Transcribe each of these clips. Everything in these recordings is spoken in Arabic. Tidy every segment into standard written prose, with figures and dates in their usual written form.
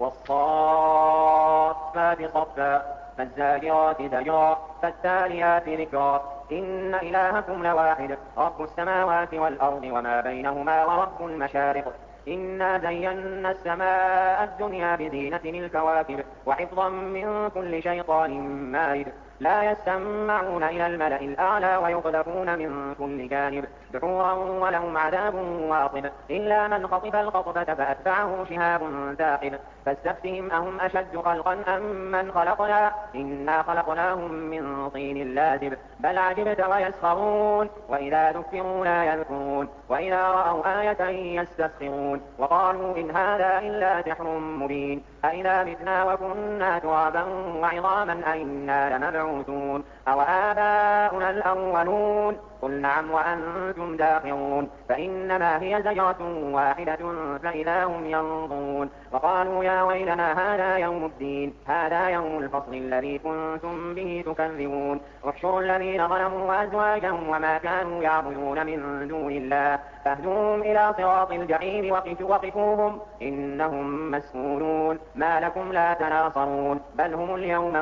والصافات صفا فالزاجرات زجرا فالتاليات ذكرا إن إلهكم لواحد رب السماوات والأرض وما بينهما ورب المشارق إنا زينا السماء الدنيا بزينة الكواكب وحفظا من كل شيطان مارد لا يسمعون إلى الملأ الأعلى ويقذفون من كل جانب دحورا ولهم عذاب واصب إلا من خطف الخطفة فأتبعه شهاب ثاقب فاستفتهم أهم أشد خلقا أم من خلقنا إنا خلقناهم من طين لازب بل عجبت ويسخرون وإذا ذكروا لا يذكرون وإذا رأوا آية يستسخرون وقالوا إن هذا إلا سحر مبين أئذا متنا وكنا ترابا وعظاما أئنا لمبعوثون أوآباؤنا الأولون قل نعم وأنتم داخرون فإنما هي زجرة واحدة فإذا هم ينظرون وقالوا يا ويلنا هذا يوم الدين هذا يوم الفصل الذي كنتم به تكذبون احشروا الذين ظلموا وأزواجهم وما كانوا يعبدون من دون الله فاهدوهم إلى صراط الجحيم وقفوهم إنهم مسؤولون ما لكم لا تناصرون بل هم اليوم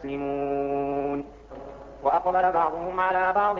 مستسلمون وأقبل بعضهم على بعض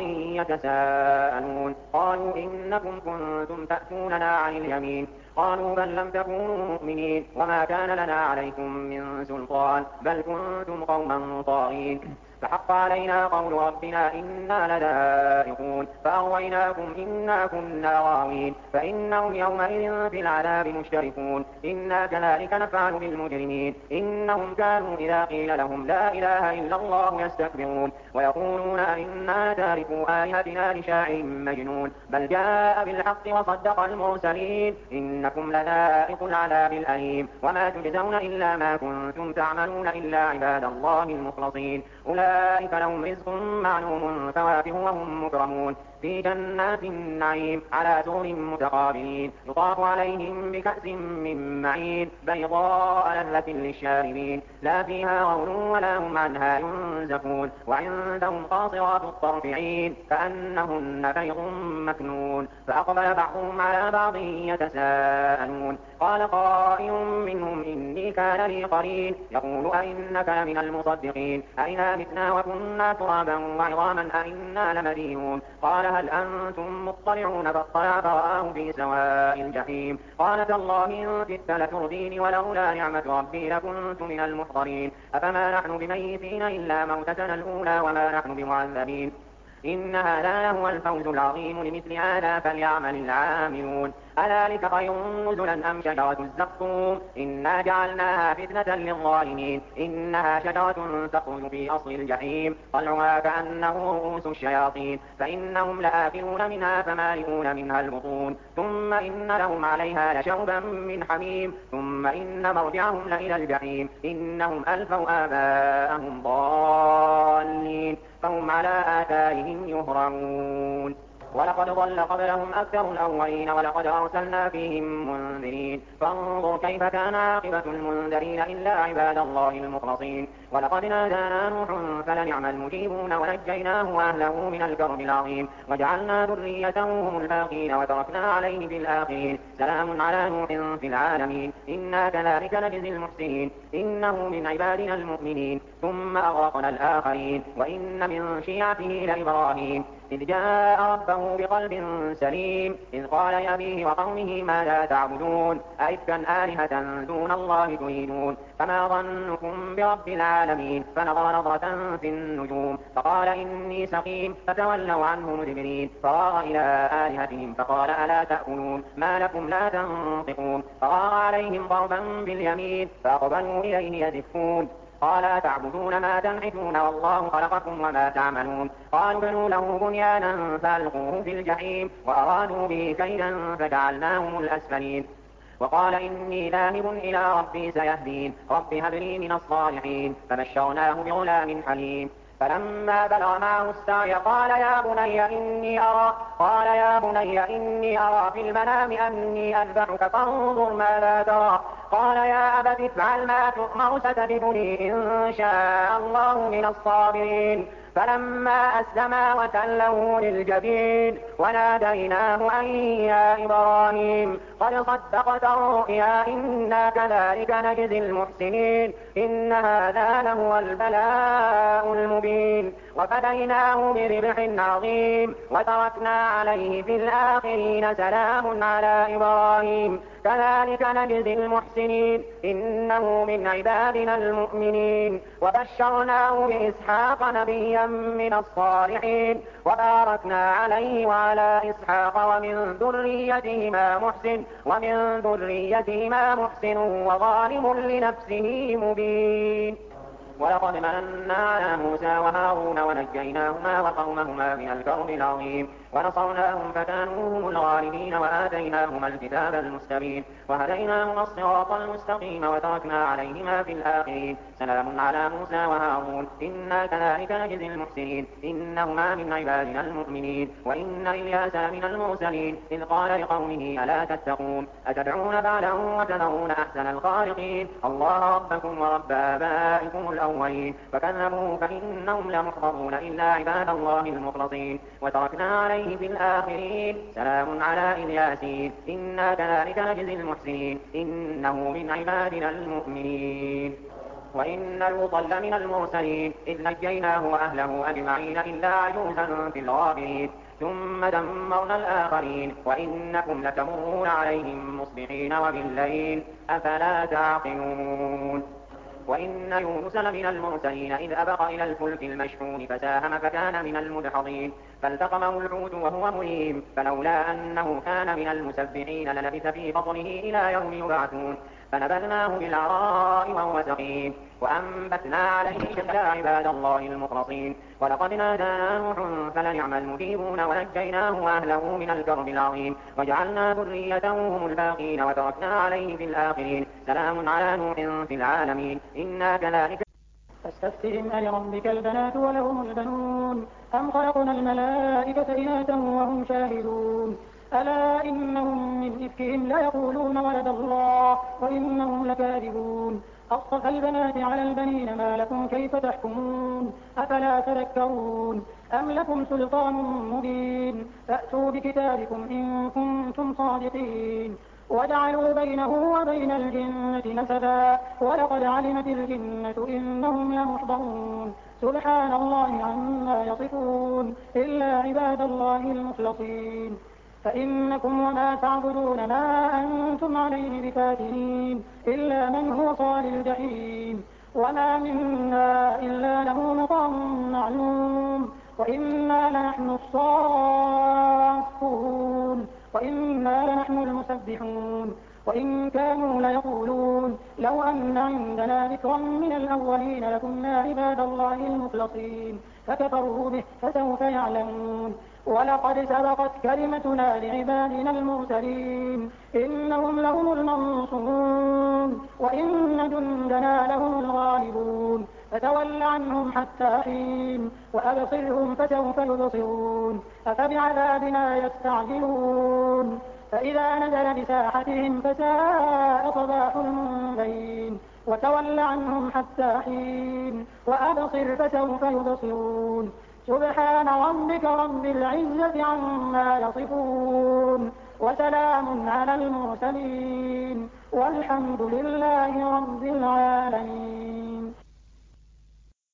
يتساءلون قالوا إنكم كنتم تأتوننا عن اليمين قالوا بل لم تكونوا مؤمنين وما كان لنا عليكم من سلطان بل كنتم قوما طاغين فحق علينا قول ربنا إنا لذائقون فأغويناكم إنا كنا غاوين فإنهم يومئذ في العذاب مشتركون إنا كذلك نفعل بالمجرمين إنهم كانوا إذا قيل لهم لا إله إلا الله يستكبرون ويقولون إنا تاركوا آلهتنا لشاعر مجنون بل جاء بالحق وصدق المرسلين إنكم لذائق العذاب الأليم وما تجزون إلا ما كنتم تعملون إلا عباد الله المخلصين أولئك لهم رزق معلوم فواكه وهم مكرمون في جنات النعيم على سرر متقابلين يطاف عليهم بكأس من معين بيضاء لذة للشاربين لا فيها غول ولا هم عنها ينزفون وعندهم قاصرات الطرف عين كأنهن بيض مكنون فأقبل بعضهم على بعض يتساءلون قال قائل منهم إني كان لي قرين يقول أئنك لمن المصدقين أئذا متنا وكنا ترابا وعظاما أئنا لمدينون قال هل أنتم مطلعون فاطلع فرآه في سواء الجحيم قال تالله إن كدت لتردين ولولا نعمة ربي لكنت من المحضرين أفما نحن بميتين إلا موتتنا الأولى وما نحن بمعذبين إن هذا لهو الفوز العظيم لمثل هذا فليعمل العاملون أذلك خير نزلا أم شجرة الزقوم إنا جعلناها فتنة للظالمين إنها شجرة تخرج في أصل الجحيم طلعها كأنه رؤوس الشياطين فإنهم لآكلون منها فمالئون منها البطون ثم إن لهم عليها لشوبا من حميم ثم إن مرجعهم لإلى الجحيم إنهم ألفوا آباءهم ضالين فهم على آثارهم يهرعون ولقد ضل قبلهم أكثر الأولين ولقد أرسلنا فيهم منذرين فانظر كيف كان عاقبة المنذرين إلا عباد الله المخلصين ولقد نادانا نوح فلنعم المجيبون ونجيناه وأهله من الكرب العظيم وجعلنا ذريته هم الباقين وتركنا عليه في الآخرين سلام على نوح في العالمين إنا كذلك نجزي المحسنين إنه من عبادنا المؤمنين ثم أغرقنا الآخرين وإن من شيعته لإبراهيم إذ جاء ربه بقلب سليم إذ قال لأبيه وقومه ماذا تعبدون أئفكا آلهة دون الله تريدون فما ظنكم برب العالمين فنظر نظرة في النجوم فقال إني سقيم فتولوا عنه مدبرين فراغ إلى آلهتهم فقال ألا تأكلون ما لكم لا تنطقون فراغ عليهم ضربا باليمين فأقبلوا إليه يزفون قال تعبدون ما تنحتون والله خلقكم وما تعملون قالوا بنوا له بنيانا فألقوه في الجحيم وأرادوا به كيدا فجعلناهم الأسفلين وقال إني ذاهب إلى ربي سيهدين رب هب لي من الصالحين فبشرناه بغلام حليم فلما بلغ معه السعي قال يا بني إني أرى في المنام أني أذبحك فانظر ماذا ترى قال يا أبت افعل ما تؤمر ستجدني إن شاء الله من الصابرين فلما أسلما وتله للجبين وناديناه أن يا إبراهيم قد صدقت الرؤيا إنا كذلك نجزي المحسنين إن هذا لهو البلاء المبين وفديناه بربح عظيم وتركنا عليه في الآخرين سلام على إبراهيم كذلك نجزي المحسنين إنه من عبادنا المؤمنين وبشرناه بإسحاق نبيا من الصالحين وباركنا عليه وعلى إسحاق ومن ذريتهما محسن وظالم لنفسه مبين ولقد مننا على موسى وهارون ونجيناهما وقومهما من الكرب العظيم ونصرناهم فكانوا هم الغالبين وآتيناهما الكتاب المستبين وهديناهما الصراط المستقيم وتركنا عليهما في الآخرين سلام على موسى وهارون إنا كذلك نجزي المحسنين إنهما من عبادنا المؤمنين وإن إلياس من المرسلين إذ قال لقومه ألا تتقون أتدعون بعلا وتذرون أحسن الخالقين الله ربكم ورب آبائكم الأولين فكذبوه فإنهم لمحضرون إلا عباد الله المخلصين وتركنا عليه في الآخرين سلام على إلياسين إنا كذلك نجزي المحسنين إنه من عبادنا المؤمنين وإن لوطا لمن المرسلين إذ نجيناه وأهله أجمعين إلا عجوزا في الغابرين ثم دمرنا الآخرين وإنكم لتمرون عليهم مصبحين وبالليل أفلا تعقلون وإن يونس لمن المرسلين إذ أبق إلى الفلك المشحون فساهم فكان من المدحضين فالتقمه الحوت وهو مليم فلولا أنه كان من المسبحين للبث في بطنه إلى يوم يبعثون فنبذناه بالعراء وهو سقيم وأنبتنا عليه شتى عباد الله المخلصين ولقد نادانا نوح فلنعم المجيبون ونجيناه وأهله من الكرب العظيم وجعلنا ذريته هم الباقين وتركنا عليه في الآخرين سلام على نوح في العالمين إنا كذلك فاستفتهم ألربك البنات ولهم البنون أم خلقنا الملائكة إناثا وهم شاهدون ألا إنهم من إفكهم ليقولون ولد الله وإنهم لكاذبون أصطفى البنات على البنين ما لكم كيف تحكمون أفلا تذكرون أم لكم سلطان مبين فأتوا بكتابكم إن كنتم صادقين وجعلوا بينه وبين الجنة نسبا ولقد علمت الجنة إنهم لمحضرون سبحان الله عما يصفون إلا عباد الله المخلصين فإنكم وما تعبدون ما أنتم عليه بفاتنين إلا من هو صال الجحيم وما منا إلا له مقام معلوم وإنا لنحن الصافون وإنا لنحن المسبحون وإن كانوا ليقولون لو أن عندنا ذكرا من الأولين لكنا عباد الله المخلصين فكفروا به فسوف يعلمون ولقد سبقت كلمتنا لعبادنا المرسلين إنهم لهم المنصورون وإن جندنا لهم الغالبون فتول عنهم حتى حين وأبصرهم فسوف يبصرون أفبعذابنا يستعجلون فإذا نزل بساحتهم فساء صباح المنذرين وتول عنهم حتى حين وأبصر فسوف يبصرون سبحان ربك رب العزة عما يصفون وسلام على المرسلين والحمد لله رب العالمين.